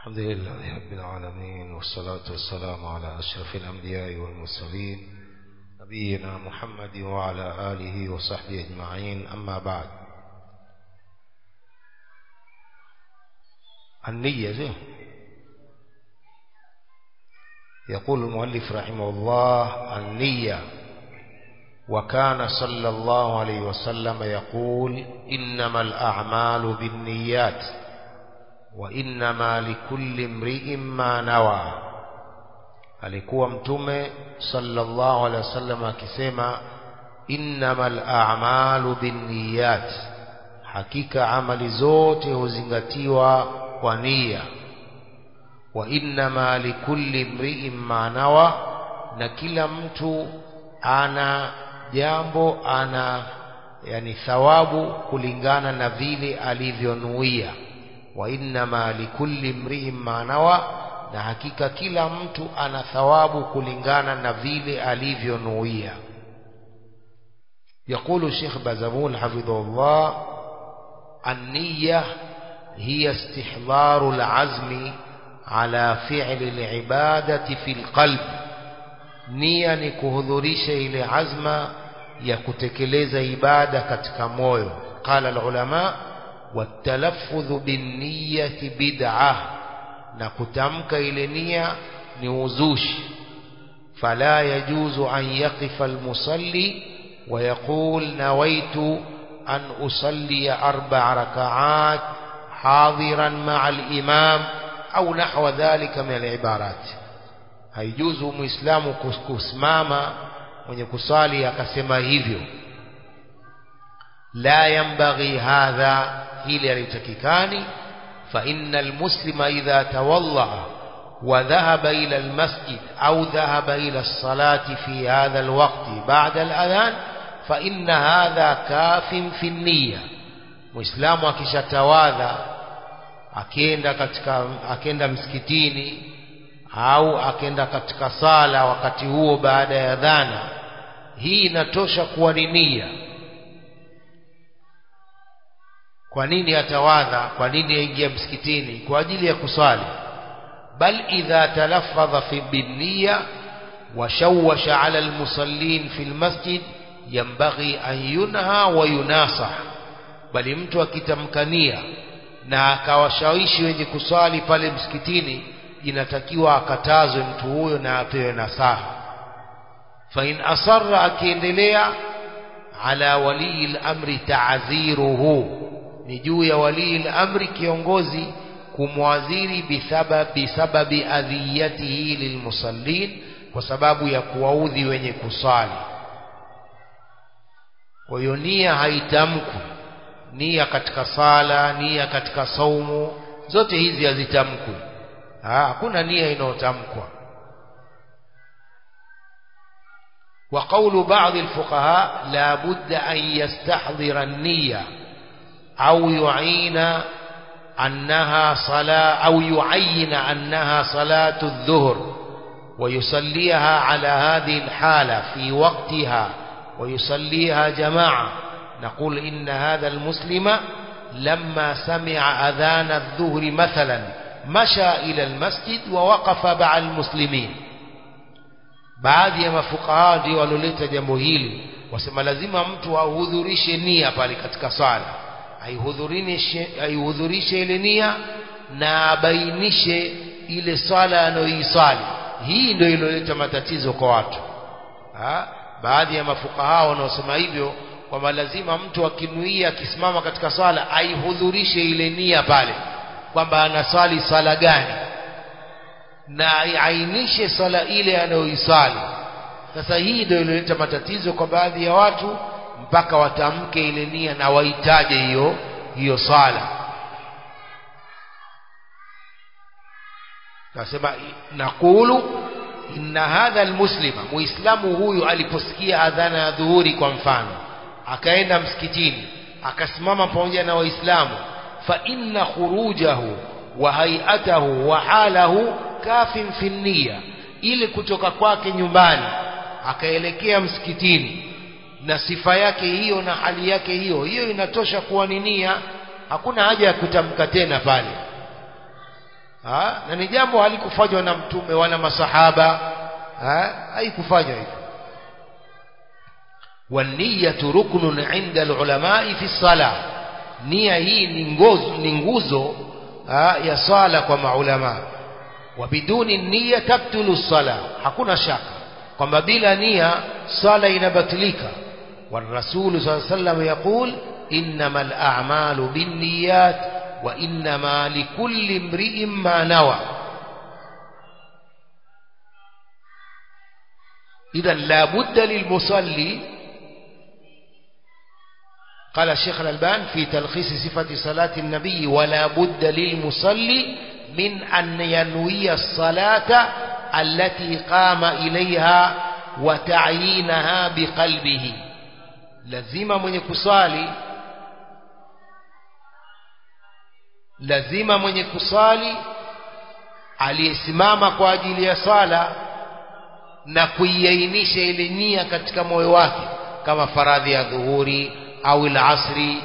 الحمد لله رب العالمين، والصلاة والسلام على أشرف الأنبياء والمرسلين نبينا محمد وعلى آله وصحبه أجمعين. أما بعد، النية. يقول المؤلف رحمه الله: النية. وكان صلى الله عليه وسلم يقول: إنما الأعمال بالنيات وإنما لكل امرئ ما نوى. alikuwa mtume sallallahu alaihi wasallam akisema innamal a'malu binniyat, hakika amali zote huzingatiwa kwa nia. Wa innama likulli imri'in ma nawa, na kila mtu ana jambo, yani thawabu kulingana na vile alivyonuia. Wa innama likulli imri'in ma nawa, na hakika kila mtu ana thawabu kulingana na vile alivyonuia. يقول الشيخ بازمول حفظه الله: النية هي استحضار العزم على فعل العبادة في القلب. nia ni kuhudhurisha ile azma ya kutekeleza ibada katika moyo. Qala alulama: watalaffudhu binniyati bid'ah, na kutamka ile nia ni uzushi. Fala yajuzu an yaqifa almusalli wa yaqul nawaitu an usalli 4 rak'at hadiran ma'a al-imam au nahwa dhalika min al-ibarat. Haijuzu muislamu kusimama mwenye kusali akasema hivyo. La yanbaghi hadha, hili halitakikani. Fa innal muslima idha tawalla wa dhahaba ila almasjid au dhahaba ila as-salati fi hadha alwaqti ba'da al-adhan fa inna hadha kafin fi an-niyya. Muislamu akishatawadha akenda msikitini au akenda katika sala wakati huo baada ya adhana, hii inatosha kuwa ni nia. Kwa nini atawadha? Kwa nini aingia msikitini? Kwa ajili ya kusali. Bal idha talaffadha fi binniya wa shawwasha ala almusallin fi almasjid yanbaghi an yunha wa yunasah. Bali mtu akitamkania na akawashawishi wenye kusali pale msikitini, inatakiwa akatazwe mtu huyo na apewe nasaha. Fa in asarra, akiendelea, ala wali al-amri ta'ziruhu, ni juu ya wali al-amri kiongozi kumwadhiri bisababi adhiyatihi lilmusallin, kwa sababu ya kuwaudhi wenye kusali. Kwa hiyo nia haitamkwi. Nia katika sala, nia katika saumu, zote hizi hazitamkwi. Hakuna nia inayotamkwa. Wa qawlu ba'd al-fuqaha la budda an yastahdhira an-niyya au yu'ina annaha sala au yu'ayina annaha salatu adh-dhuhr wa yusalliha ala hadhihi al-hala fi waqtiha wa yusalliha jama'a. نقول إن هذا المسلم لما سمع أذان الظهر مثلا مشى إلى المسجد ووقف مع المسلمين. baadhi ya mafuqaha ndio waloleta jambo hili, wasema lazima mtu ahudhurishe nia pale katika sala, aihudhurishe ile nia na abainishe ile sala anayoisali. Hii ndio iloleta matatizo kwa watu. Baadhi ya mafuqaha wanaosema hivyo kwamba lazima mtu akinuia akisimama katika sala aihudhurishe ile nia pale kwamba anasali sala gani na aiainishe sala ile anayoisali. Sasa hii ndio iloleta matatizo kwa baadhi ya watu, mpaka watamke ile nia na waitaje hiyo sala. Nasema nakulu inna hadha almuslima, muislamu huyu aliposikia adhana ya dhuhuri kwa mfano, akaenda msikitini akasimama pamoja na waislamu, fa inna khurujahu wa hay'atahu wa halahu kafin fi niyya, ili kutoka kwake nyumbani akaelekea msikitini na sifa yake hiyo na hali yake hiyo inatosha kuwa ni nia. Hakuna haja ya kutamka tena pale. na ni jambo halikufanywa na mtume wala masahaba, haikufanywa hivyo. Waniyatu ruknun 'inda al-ulama fi as-salah, nia hii ni nguzo ya sala kwa maulama. Wa biduni niyya tabtulu as-salah, hakuna shaka kwamba bila nia sala inabatilika. والرسول صلى الله عليه وسلم يقول إنما الأعمال بالنيات وإنما لكل امرئ ما نوى. إذا لا بد للمصلي، قال الشيخ الألباني في تلخيص صفة صلاة النبي: ولا بد للمصلي من أن ينوي الصلاة التي قام إليها وتعيينها بقلبه. lazima mwenye kusali aliyesimama kwa ajili ya sala na kuiainisha ile nia katika moyo wake, kama faradhi ya dhuhuri au al-asri.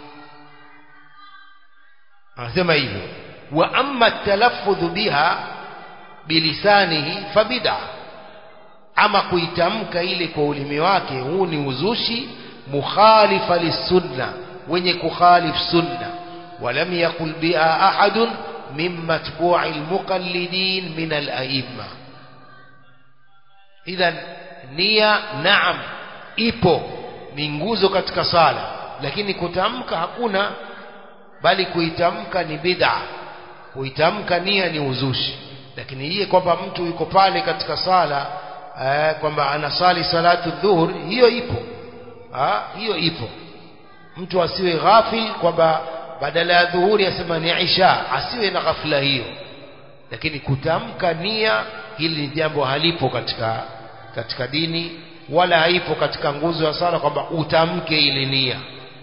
Anasema hivyo. Wa amma at-talaffudh biha bilisanihi fabid'a, ama kuitamka ile kwa ulimi wake, huu ni uzushi. Mukhalifa lisunna, wenye kukhalif sunna. Walam yakul biha ahadun min matbu'i al-muqallidin min al-a'imma. Idhan nia, naam, ipo, ni nguzo katika sala, lakini kutamka hakuna, bali kuitamka ni bid'a. Kuitamka nia ni uzushi. Lakini yeye kwamba mtu yuko pale katika sala kwamba anasali salatu dhuhur, hiyo ipo. Hiyo ipo. Mtu asiwe ghafil kwamba badala ya dhuhuri asema ni isha, asiwe na ghafla hiyo. Lakini kutamka nia, hili ni jambo halipo katika dini, wala haipo katika nguzo ya sala kwamba utamke ile nia.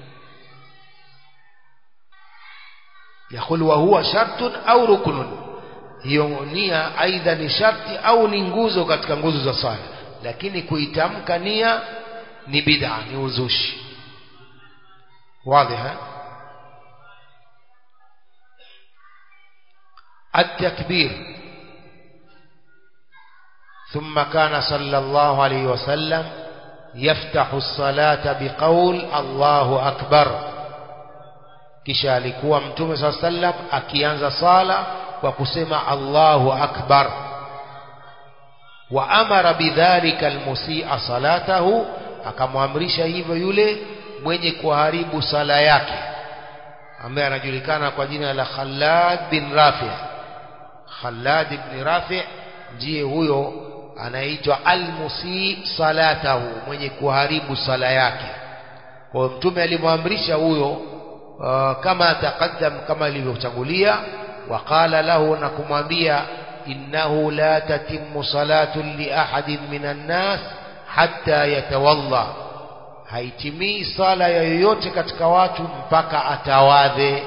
Yakul wa huwa shartun au ruknun, hiyo nia aidha ni sharti au ni nguzo katika nguzo za sala, lakini kuitamka nia ni bid'a, ni uzushi. Wazi? التكبير. ثم كان صلى الله عليه وسلم يفتح الصلاة بقول الله أكبر. kisha alikuwa mtume صلى الله عليه وسلم akianza sala kwa kusema Allahu akbar. Wa amara bidhalika almusi'a salatahu, akamwamrisha hivyo yule mwenye kuharibu sala yake, ambaye anajulikana kwa jina la Khallad bin Rafi'. Khallad ibn Rafi' ndiye huyo anaitwa almusi salatahu, mwenye kuharibu sala yake. Kwa mtume alimwamrisha huyo kama taqaddam, kama ilivyotangulia. Waqala lahu, na kumwambia, innahu la tatimmu salatu li ahadin minan nas hatta yatawalla, haitimii sala ya yoyote katika watu mpaka atawadhe.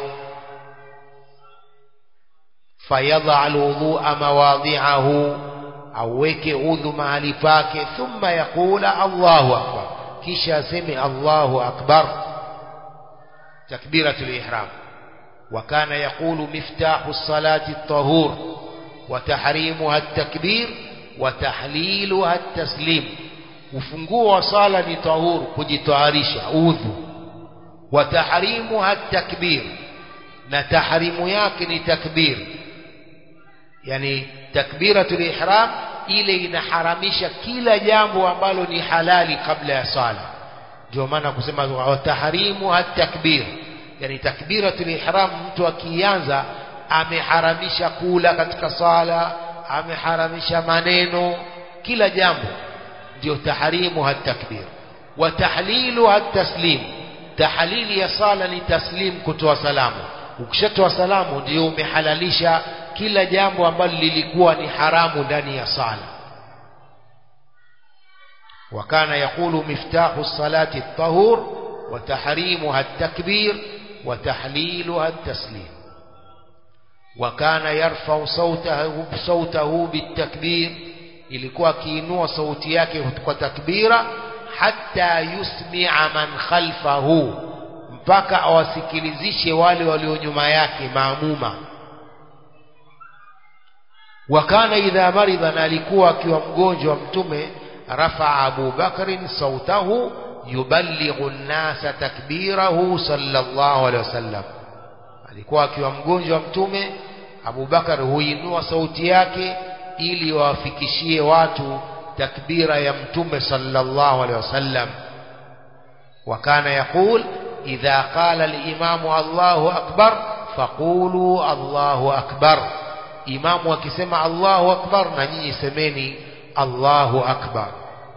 Fayadha alwudhu'a mawadhi'ahu, aweke udhu mahali pake. Thumma yaqula Allahu akbar, kisha aseme Allahu akbar, takbiratul ihram. وكان يقول مفتاح الصلاة الطهور وتحريمها التكبير وتحليلها التسليم. ufunguo wa sala ni tahur, kujitaharisha, udhu. Wa tahrimuha at-takbir, na tahrimu yake ni takbir. Yani takbiratul ihram ile inaharamisha kila jambo ambalo ni halali kabla ya sala. Ndio maana kusema wa tahrimuha at-takbir, yani takbiratul ihram mtu akianza ameharamisha kula katika sala, ameharamisha maneno, kila jambo. ndio tahrimu at-takbir. Wa tahlilu at-taslim, tahlili ya sala ni taslim, kutoa salamu. Ukishatoa salamu ndio umehalalisha kila jambo ambalo lilikuwa ni haramu ndani ya sala. Wa kana yaqulu miftahu as-salati at-tahur wa tahrimuha at-takbir wa tahliluha at-taslim. Wa kana yarfa'u sawtahu bit-takbir, ilikuwa akiinua sauti yake kwa takbira, hatta yusmi'a man khalfahu, mpaka awasikilizishe wale walio nyuma yake, maamuma. Wakana idha maridha, na alikuwa akiwa mgonjwa mtume, rafa'a Abu Bakr sautahu yuballighu an-nasa takbirahu sallallahu alaihi wasallam. Alikuwa akiwa mgonjwa mtume, Abu Bakar huinua sauti yake ili wafikishie watu takbira ya mtume sallallahu alaihi wasallam. Wakana yaqul idha qala al-imamu Allahu akbar faqulu Allahu akbar. Imamu akisema Allahu akbar, na nyinyi semeni Allahu akbar.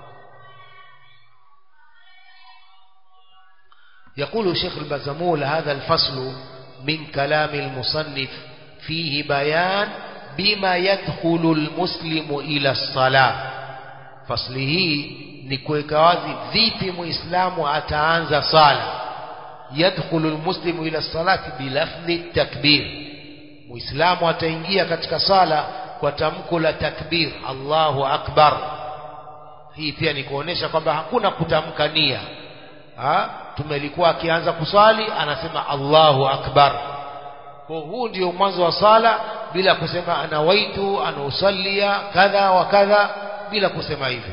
يقول شيخ البزمول هذا الفصل من كلام المصنف فيه بيان بما يدخل المسلم إلى الصلاة. فصله نكويكا wazi vipi muislamu ataanza sala. يدخل المسلم إلى الصلاة بلفظ التكبير. muislamu ataingia katika sala kwa tamko la takbir, Allahu akbar. Hii pia ni kuonesha kwamba hakuna kutamka nia. Tumelikuwa akianza kuswali anasema Allahu akbar. Kwa huu ndio mwanzo wa sala, bila kusema anawaitu anausallia kadha wa kadha, bila kusema hivyo.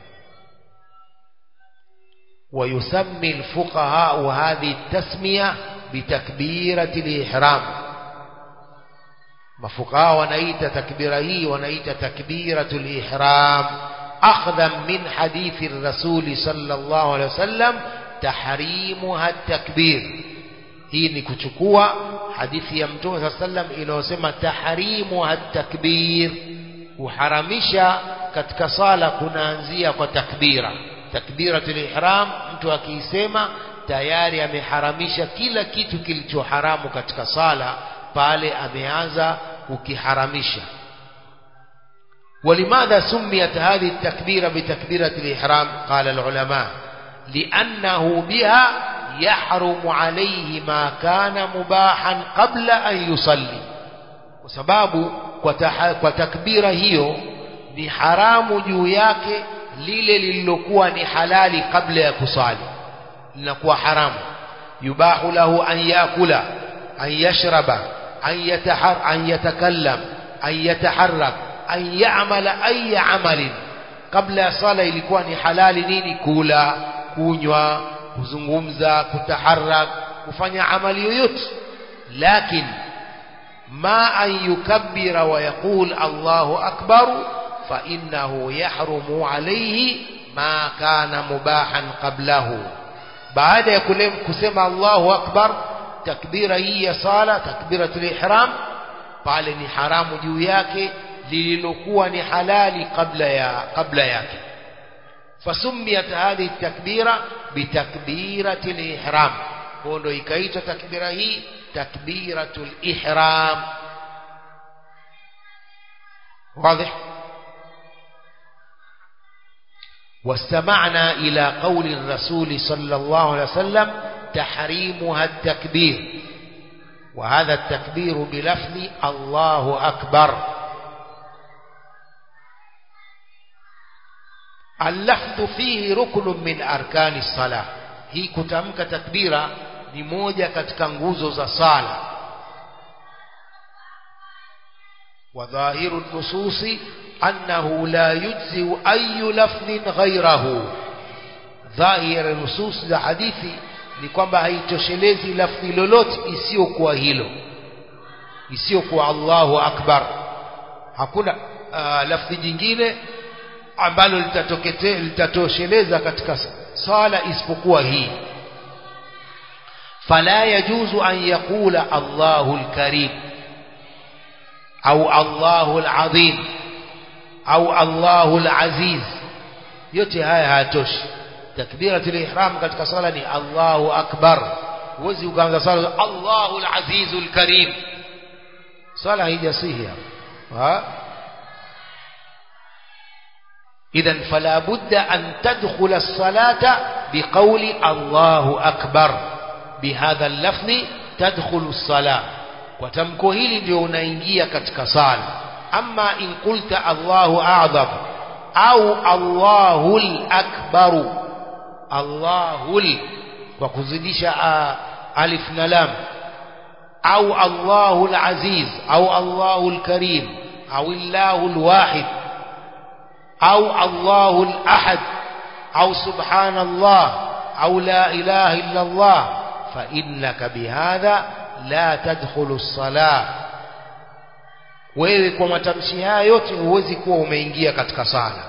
ويسمي الفقهاء هذه التسمية بتكبيرة الإحرام. mafuqaha wanaita takbira hii wanaita takbiratul ihram, akhdhan min hadithi ar-rasul sallallahu alaihi wasallam tahrimuha at-takbir. Hii ni kuchukua hadithi ya mtume sallallahu alaihi wasallam inayosema tahrimuha at-takbir, kuharamisha katika sala kunaanzia kwa takbira. Takbiratul ihram mtu akiisema tayari ameharamisha kila kitu kilichoharamu katika sala, pale ameanza kukiharamisha. ولماذا سميت هذه التكبيرة بتكبيرة الإحرام؟ قال العلماء لأنه بها يحرم عليه ما كان مباحا قبل أن يصلي. وسباب وتكبيرة هي ni haramu juu yake lile lililokuwa ni halali kabla ya kusali, linakuwa haramu. yubahu lahu an yakula, an yashraba, an yatakallam, an yataharrak, an ya'mala ay amalin. Kabla ya sala ilikuwa ni halali nini? Kula, kunywa, kuzungumza, kutaharrak, kufanya amali yoyote. Lakin ma an yukabbira wa yaqul Allahu akbar fa innahu yahrumu alayhi ma kana mubahan qablahu. Baada ya kusema Allahu akbar, takbira hii ya sala, takbiratul ihram, pale ni haramu juu yake lililokuwa ni halali kabla yake. Fasumiyat hadhihi takbira bitakbiratil ihram, ndio ikaitwa takbira hii takbiratul ihram. واضح. واستمعنا إلى قول الرسول صلى الله عليه وسلم تحريمها التكبير، وهذا التكبير بلفظ الله أكبر. اللفظ فيه ركن من أركان الصلاة. هي كتمك تكبيرة لموجة كتكنغوزو za sala. وظاهر النصوص أنه لا يجزئ أي لفظ غيره. ظاهر النصوص za hadithi ni kwamba haitoshelezi lafzi lolote isiyokuwa hilo, isiyokuwa Allahu akbar. Hakuna lafzi jingine ambalo litatosheleza katika sala isipokuwa hii. fala yajuzu an yaqula Allahu al-karim au Allahu al-azim au Allahu al-aziz. yote haya hayatoshi. takbiratul ihram katika sala ni Allahu akbar. huwezi ukaanza sala Allahu al-aziz al-karim, sala haijasihi hapa. إذن فلا بد أن تدخل الصلاة بقول الله أكبر. بهذا اللفظ تدخل الصلاة، وتمكو hili ndio unaingia katika sala. أما إن قلت الله أعظم أو الله الأكبر، الله وكزدش ألف نلام، أو الله العزيز أو الله الكريم au Allahu al-wahid au Allahu al-ahad au subhanallah au la ilaha illa Allah fa innaka bihadha la tadkhulu as-salah. Wewe kwa matamshi haya yote huwezi kuwa umeingia katika sala.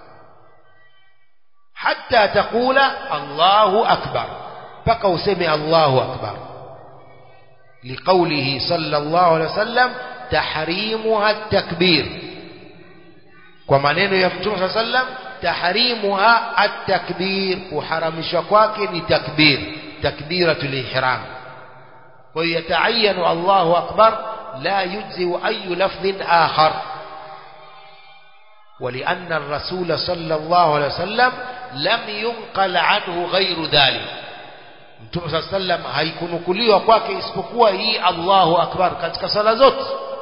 Hatta takula Allahu akbar, paka useme Allahu akbar. Liqaulihi sallallahu alaihi wasallam tahrimuha at-takbir, kwa maneno ya Mtume sallallahu alaihi wasallam tahrimuha at-takbir, kuharamishwa kwake ni takbir, takbiratul ihram. Kwa hiyo yataayanu Allahu akbar لا يجزي أي لفظ آخر. ولأن الرسول صلى الله عليه وسلم لم ينقل عنه غير ذلك. Mtume صلى الله عليه وسلم haikunukuliwa kwake isipokuwa hii Allahu akbar katika sala zote.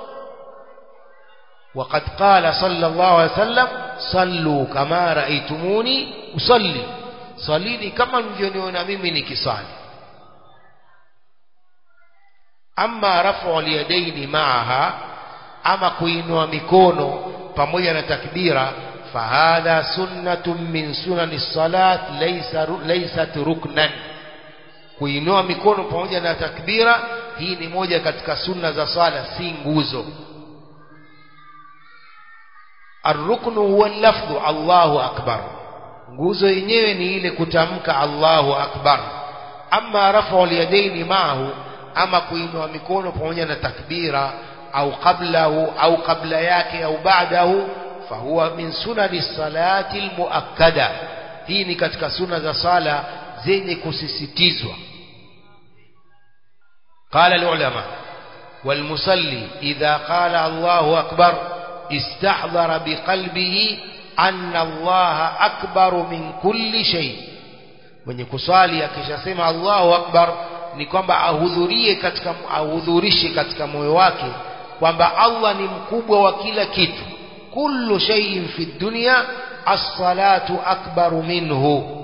وقد قال صلى الله عليه وسلم صلوا كما رأيتموني أصلي, salini kama mlivyoniona mimi nikisali. Amma raf'u al-yadaini ma'aha, ama kuinua mikono pamoja na takbira, fahadha sunnatun min sunani salat laysat ruknan. Kuinua mikono pamoja na takbira, hii ni moja katika sunna za sala, si nguzo. Ar-ruknu huwa al-lafdhu Allahu akbar, nguzo yenyewe ni ile kutamka Allahu akbar. Amma raf'u al-yadaini ma'ahu, ama kuinua mikono pamoja na takbira, au qablahu au qabla yake au ba'dahu, fahuwa min sunani salati almuakkada, hii ni katika sunna za sala zenye kusisitizwa. Qala alulama walmusalli idha qala Allahu akbar istahdhara biqalbihi anna Allaha akbaru min kulli shay. Mwenye kusali akishasema Allahu akbar ni kwamba ahudhurishe katika moyo wake kwamba Allah ni mkubwa wa kila kitu. Kullu shay'in fi dunya as-salatu akbaru minhu,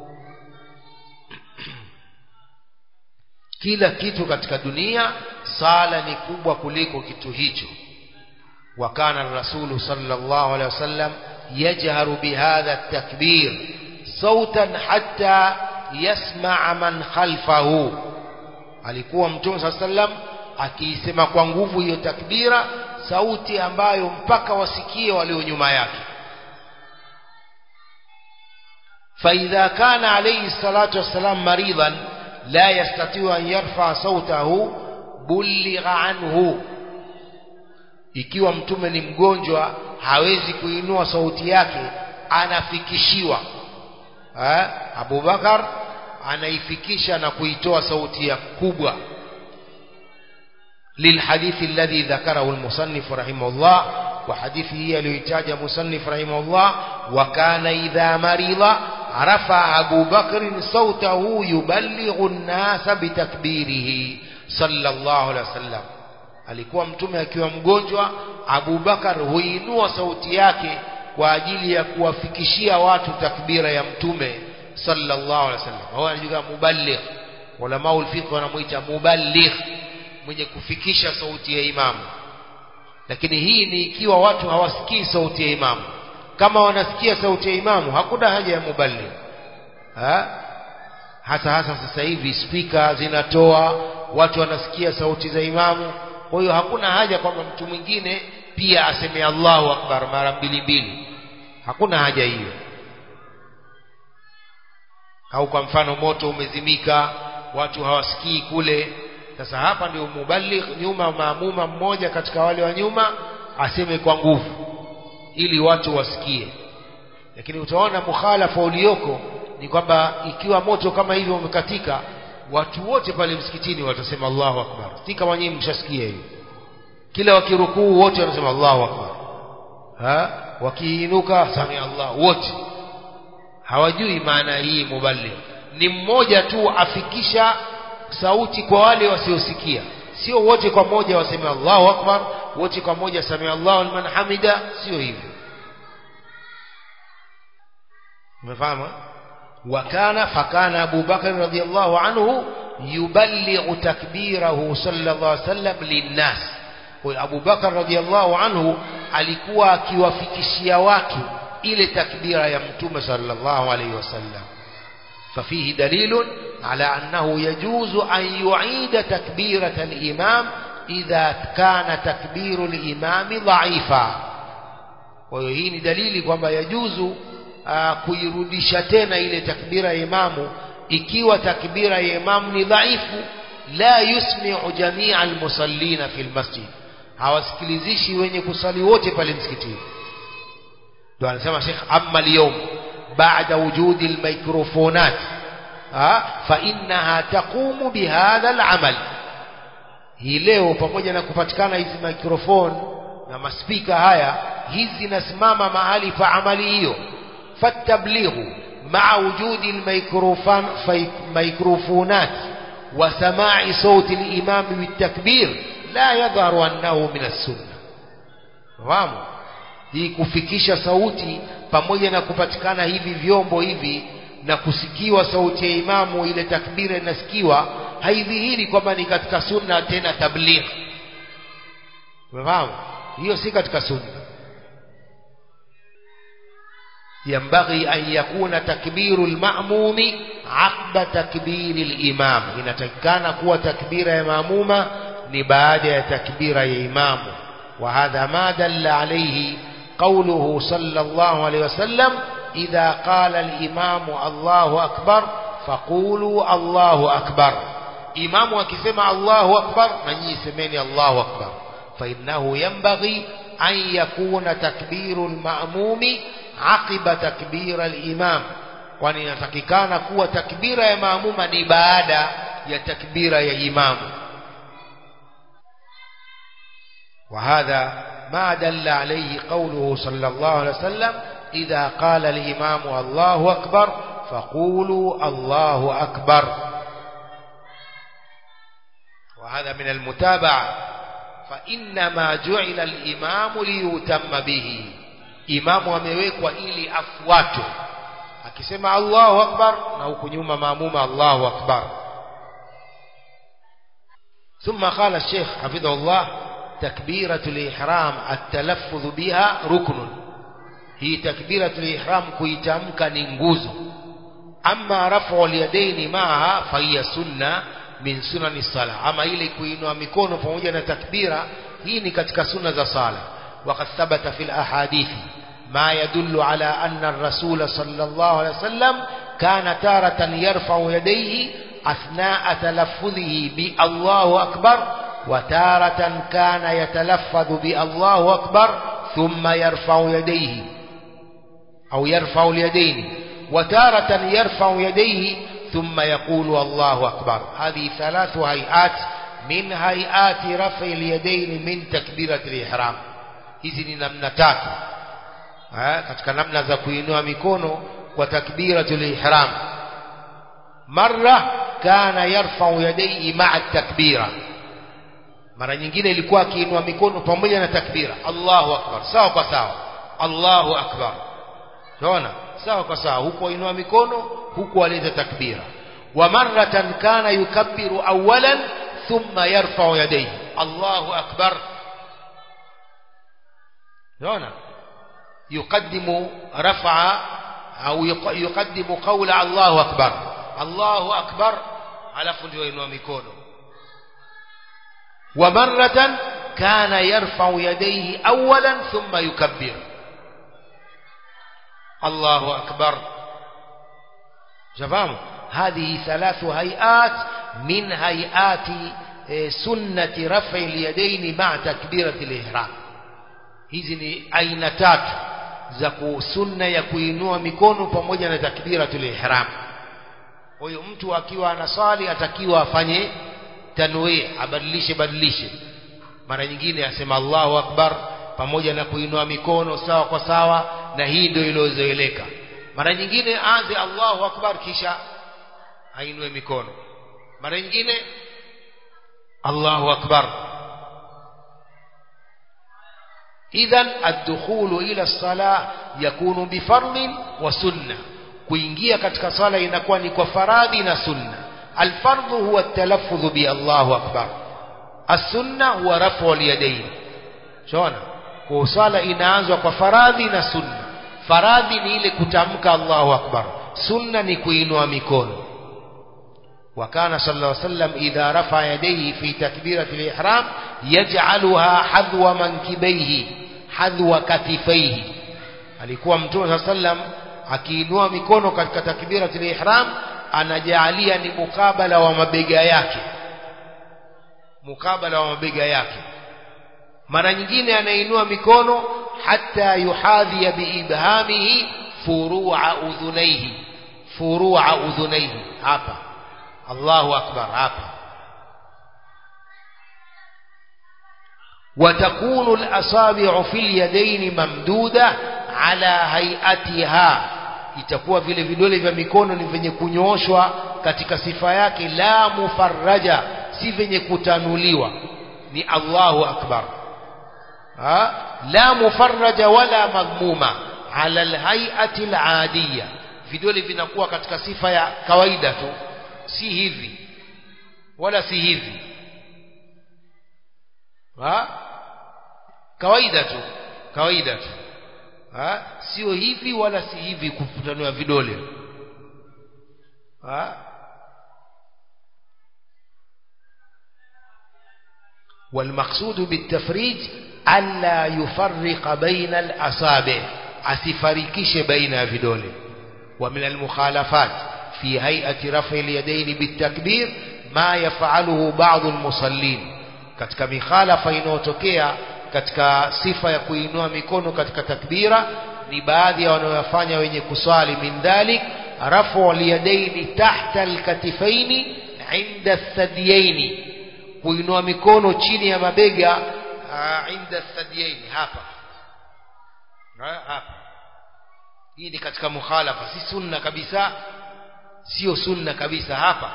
kila kitu katika dunia sala ni kubwa kuliko kitu hicho. Wa kana ar-rasul sallallahu alaihi wasallam yajharu bihadha at-takbir sautan hatta yasma'a man khalfahu. Alikuwa Mtume sallallahu alaihi wasallam akiisema kwa nguvu hiyo takbira, sauti ambayo mpaka wasikie walio nyuma yake. فإذا كان عليه الصلاة والسلام مريضا لا يستطيع أن يرفع صوته بلغ عنه. Ikiwa mtume ni mgonjwa hawezi kuinua sauti yake, anafikishiwa. Abu Bakar anaifikisha na kuitoa sauti ya kubwa. للحديث الذي ذكره المصنف رحمه الله, وحديثه الذي مصنف رحمه الله, وكان إذا مرض رفع أبو بكر صوته يبلغ الناس بتكبيره صلى الله عليه وسلم. alikuwa mtume akiwa mgonjwa, Abu Bakar huinua sauti yake kwa ajili ya kuwafikishia watu takbira ya mtume sallallahu alaihi wasallam. Huwa anajulikana muballigh, ulama ulfiqh wanamuita muballigh, mwenye kufikisha sauti ya imamu. Lakini hii ni ikiwa watu hawasikii sauti ya imamu. Kama wanasikia sauti ya imamu hakuna haja ya muballigh. Hasa sasa hivi speaker zinatoa, watu wanasikia sauti za imamu. Kwa hiyo hakuna haja kwamba mtu mwingine pia aseme Allahu akbar mara mbili. Hakuna haja hiyo. Au kwa mfano moto umezimika, watu hawasikii kule, sasa hapa ndio muballigh nyuma, maamuma mmoja katika wale wa nyuma aseme kwa nguvu ili watu wasikie. Lakini utaona mukhalafa ulioko ni kwamba ikiwa moto kama hivyo umekatika, watu wote pale msikitini watasema Allahu akbar. Si kama nyinyi mshasikia hiyo, kila wakirukuu wote wanasema Allahu akbar, wakiinuka sami Allah, wote hawajui maana hii. Muballigh ni mmoja tu afikisha sauti kwa wale wasiosikia, sio wote kwa moja waseme Allahu akbar, wote kwa moja sami Allahu liman hamida, sio hivyo. umefahamu? fakana Abu Bakr radhiyallahu anhu yuballighu takbirahu sallallahu alaihi wasallam linnas. Kwa Abu Bakr radhiyallahu anhu alikuwa akiwafikishia watu ile takbira ya mtume sallallahu alayhi wasallam. ففيه دليل على أنه يجوز أن يعيد تكبيرة الإمام إذا كان تكبير الإمام ضعيفا. وهي دليل kwamba yajuzu kuirudisha tena ile takbira ya imamu ikiwa takbira ya imamu ni dhaifu, la yusmi'u jami'a almusallina fil masjid, hawasikilizishi wenye kusali wote pale msikitini. ndio anasema Sheikh, amma al-yawm ba'da wujudi al-mikrofonat fa innaha taqumu bihadha al-amal. Hii leo pamoja na kupatikana hizi microphone na maspika haya, hizi zinasimama mahali pa amali hiyo. fatablighu ma'a wujudi al-mikrofonat wa sama'i sauti al-imam bitakbir la yadharu annahu min as-sunnah. Fahamu? Hii kufikisha sauti pamoja na kupatikana hivi vyombo hivi na kusikiwa sauti ya imamu, ile takbira inasikiwa, haidhihiri kwamba ni katika sunna tena tabligh. Fahamu? Hiyo si katika sunna. Yambaghi an yakuna takbiru al-ma'mumi aqba takbiri al-imam, inatakikana kuwa takbira ya maamuma ni baada ya takbira ya imamu. Wa hadha ma dalla alayhi قوله صلى الله عليه وسلم إذا قال الإمام الله أكبر فقولوا الله أكبر. إمام akisema الله أكبر na nyinyi semeni الله أكبر. فإنه ينبغي أن يكون تكبير المأموم عقب تكبير الإمام, kwani inatakikana kuwa takbira ya maamuma ni baada ya takbira ya imamu. وهذا ما دل عليه قوله صلى الله عليه وسلم إذا قال الإمام الله أكبر فقولوا الله أكبر. وهذا من المتابعة، فإنما جعل الإمام ليتم به. إمام amewekwa ili afuatwe, akisema Allahu Akbar na huku nyuma maamuma Allahu Akbar. ثم قال الشيخ حفظه الله تكبيرة الإحرام التلفظ بها ركن. هي تكبيرة الإحرام كيتامك ننجوز. أما رفع اليدين معها فهي سنة من سنن الصلاة. أما إلي كينوا ميكونوا فموجنا تكبيرة هي كتك سنة الصلاة. وقد ثبت في الأحاديث ما يدل على أن الرسول صلى الله عليه وسلم كان تارة يرفع يديه أثناء تلفظه بالله أكبر، وتارة كان يتلفظ بالله أكبر ثم يرفع يديه أو يرفع اليدين، وتارة يرفع يديه ثم يقول الله أكبر. هذه ثلاث هيئات من هيئات رفع اليدين من تكبيرة الإحرام. hizi ni namna tatu katika namna za kuinua mikono kwa takbiratul ihram. Marra kana yarfa'u yadayhi ma'a takbira, mara nyingine ilikuwa akiinua mikono pamoja na takbira Allahu Akbar, sawa kwa sawa Allahu Akbar. Unaona, sawa kwa sawa, huko inua mikono huko aleta takbira. Wa marratan kana yukabbiru awwalan thumma yarfa'u yadayhi Allahu Akbar. unaona يقدم رفع أو يقدم قول الله أكبر الله أكبر alafu ndio inua mikono. ومرة كان يرفع يديه أولا ثم يكبر الله أكبر. شفاهم؟ هذه ثلاث هيئات من هيئات سنة رفع اليدين مع تكبيرة الإحرام. hizi ni aina tatu za sunna ya kuinua mikono pamoja na takbiratul ihram. Huyo mtu akiwa anasali atakiwa afanye tanwii, abadilishe mara nyingine asema Allahu Akbar pamoja na kuinua mikono sawa kwa sawa, na hii ndio iliyozoeleka. Mara nyingine aanze Allahu Akbar kisha ainue mikono, mara nyingine Allahu Akbar. إذن الدخول إلى الصلاة يكون بفرض وسنة. kuingia katika sala inakuwa ni kwa faradhi na sunna. Alfardhu huwa at-talaffuz bi Allahu Akbar, as-sunna huwa raf'u al-yadayn. Shona Kwa swala inaanzwa kwa faradhi na sunna. Faradhi ni ile kutamka Allahu akbar, sunna ni kuinua mikono. وكان صلى الله عليه وسلم إذا رفع يديه في تكبيرة الإحرام يجعلها حذو منكبيه حذو كتفيه. alikuwa mtume صلى الله عليه وسلم akiinua mikono katika takbiratul ihram anajalia ni mukabala wa mabega yake, mukabala wa mabega yake. Mara nyingine anainua mikono hatta yuhadhi biibhamihi furu'a udhunayhi, furu'a udhunayhi, hapa Allahu akbar hapa. وتكون الأصابع في اليدين ممدودة على هيئتها, itakuwa vile vidole vya mikono ni venye kunyooshwa katika sifa yake, la mufarraja, si venye kutanuliwa, ni Allahu akbar. La mufarraja wala magmuma, ala alhay'ati aladiyya, vidole vinakuwa katika sifa ya kawaida tu, si hivi wala si hivi, kawaida tu, kawaida tu, sio hivi wala si hivi kufutanua vidole. والمقصود بالتفريج ألا يفرق بين الأصابع, asifarikishe baina ya vidole. ومن المخالفات في هيئة رفع اليدين بالتكبير ما يفعله بعض المصلين, katika mikhalafa inayotokea katika sifa ya kuinua mikono katika takbira ni baadhi ya wanaofanya wenye kuswali. Min dhalik rafu al-yadaini tahta al-katifaini inda al-thadyaini, kuinua mikono chini ya mabega inda al-thadyaini, hapa hapa. Hii ni katika mukhalafa, si sunna kabisa, sio sunna kabisa hapa,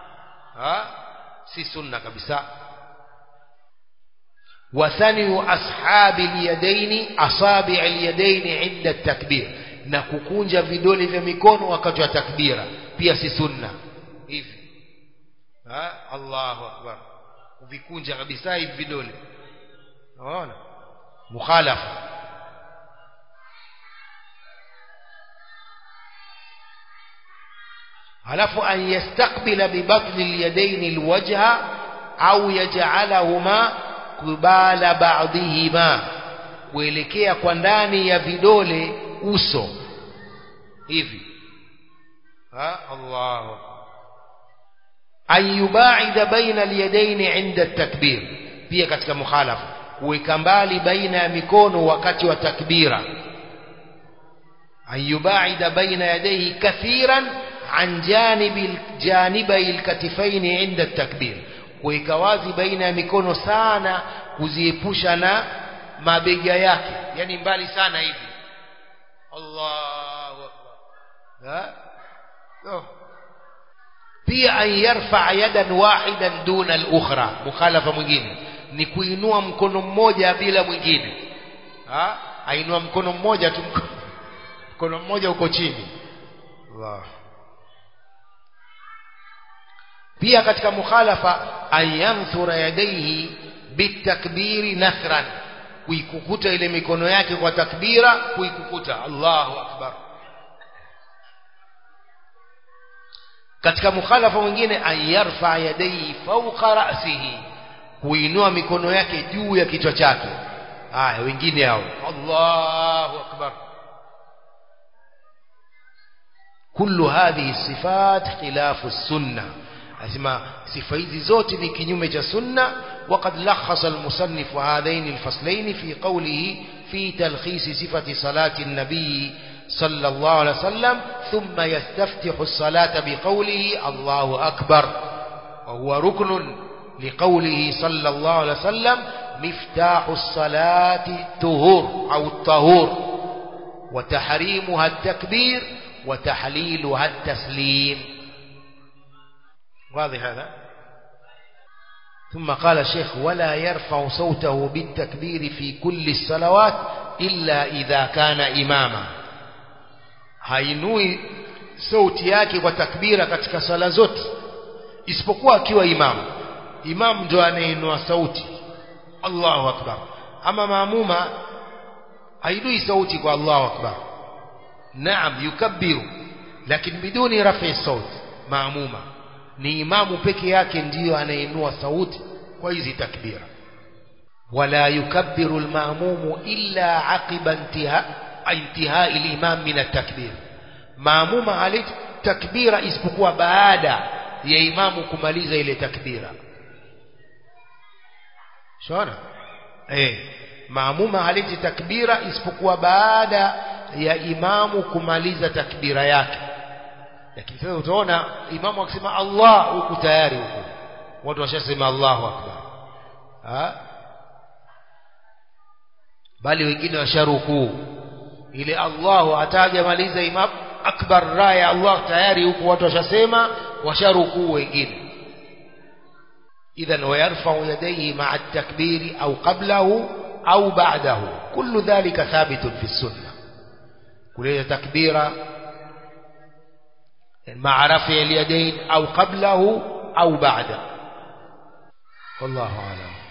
si sunna kabisa. وثني أصحاب اليدين أصابع اليدين عند التكبير, na kukunja vidole vya mikono wakati wa takbira pia si sunna hivi. Allahu akbar, uvikunja kabisa hivi vidole, unaona mukhalafa. halafu an yastaqbila bi batni al-yadayn al-wajha au yaj'alahuma kubala ba'dihima, kuelekea kwa ndani ya vidole uso hivi. Allahu an yubaida baina al-yadayn 'inda at-takbir, pia katika mukhalafa kuweka mbali baina ya mikono wakati wa takbira. An yubaida baina yadayhi kathiran an janibai al-katifayn 'inda at-takbir, kuweka wazi baina ya mikono sana, kuziepusha na mabega yake, yani mbali sana hivi. Allahu akbar. Pia an yarfa yadan wahidan duna al-ukhra, mukhalafa mwingine ni kuinua mkono mmoja bila mwingine. Ainua mkono mmoja tu, mkono mmoja uko chini. Allah. pia katika mukhalafa ayanthura yadaihi bitakbiri nathran, kuikukuta ile mikono yake kwa takbira, kuikukuta. Allahu akbar. Katika mukhalafa mwingine ayarfa yadaihi fawqa ra'sihi, kuinua mikono yake juu ya kichwa chake. Haya wengine hao Allahu akbar. kullu hadhihi sifat khilafu sunnah, asema sifa hizi zote ni kinyume cha sunna. وقد لخص المصنف هذين الفصلين في قوله في تلخيص صفة صلاة النبي صلى الله عليه وسلم ثم يستفتح الصلاة بقوله الله أكبر، وهو ركن لقوله صلى الله عليه وسلم مفتاح الصلاة الطهور أو الطهور، وتحريمها التكبير وتحليلها التسليم. واضح هذا؟ ثم قال الشيخ ولا يرفع صوته بالتكبير في كل الصلوات إلا إذا كان إماما، hainui sauti yake kwa takbira katika sala zote isipokuwa akiwa imamu. Imamu ndio anainua sauti Allahu akbar, ama maamuma haidui sauti kwa Allahu akbar. Naam, yukabbiru lakini biduni rafi sauti. Maamuma ni imamu peke yake ndiyo anainua sauti kwa hizi takbira. Wala yukabbiru al-ma'mumu illa aqiba intihai al-imam min at-takbir. Maamuma haleti takbira isipokuwa baada ya imamu kumaliza ile takbira. Shona maamuma haleti takbira isipokuwa baada ya imamu kumaliza takbira yake. Lakini sasa utaona imamu akisema Allah huko tayari huko watu washasema Allahu akbar, bali wengine washaruku ile Allahu ataja maliza imam akbar raya Allah tayari huko watu washasema washaruku wengine. إذن ويرفع يديه مع التكبير أو قبله أو بعده كل ذلك ثابت في السنة. كل تكبير مع رفع اليدين أو قبله أو بعده. والله أعلم.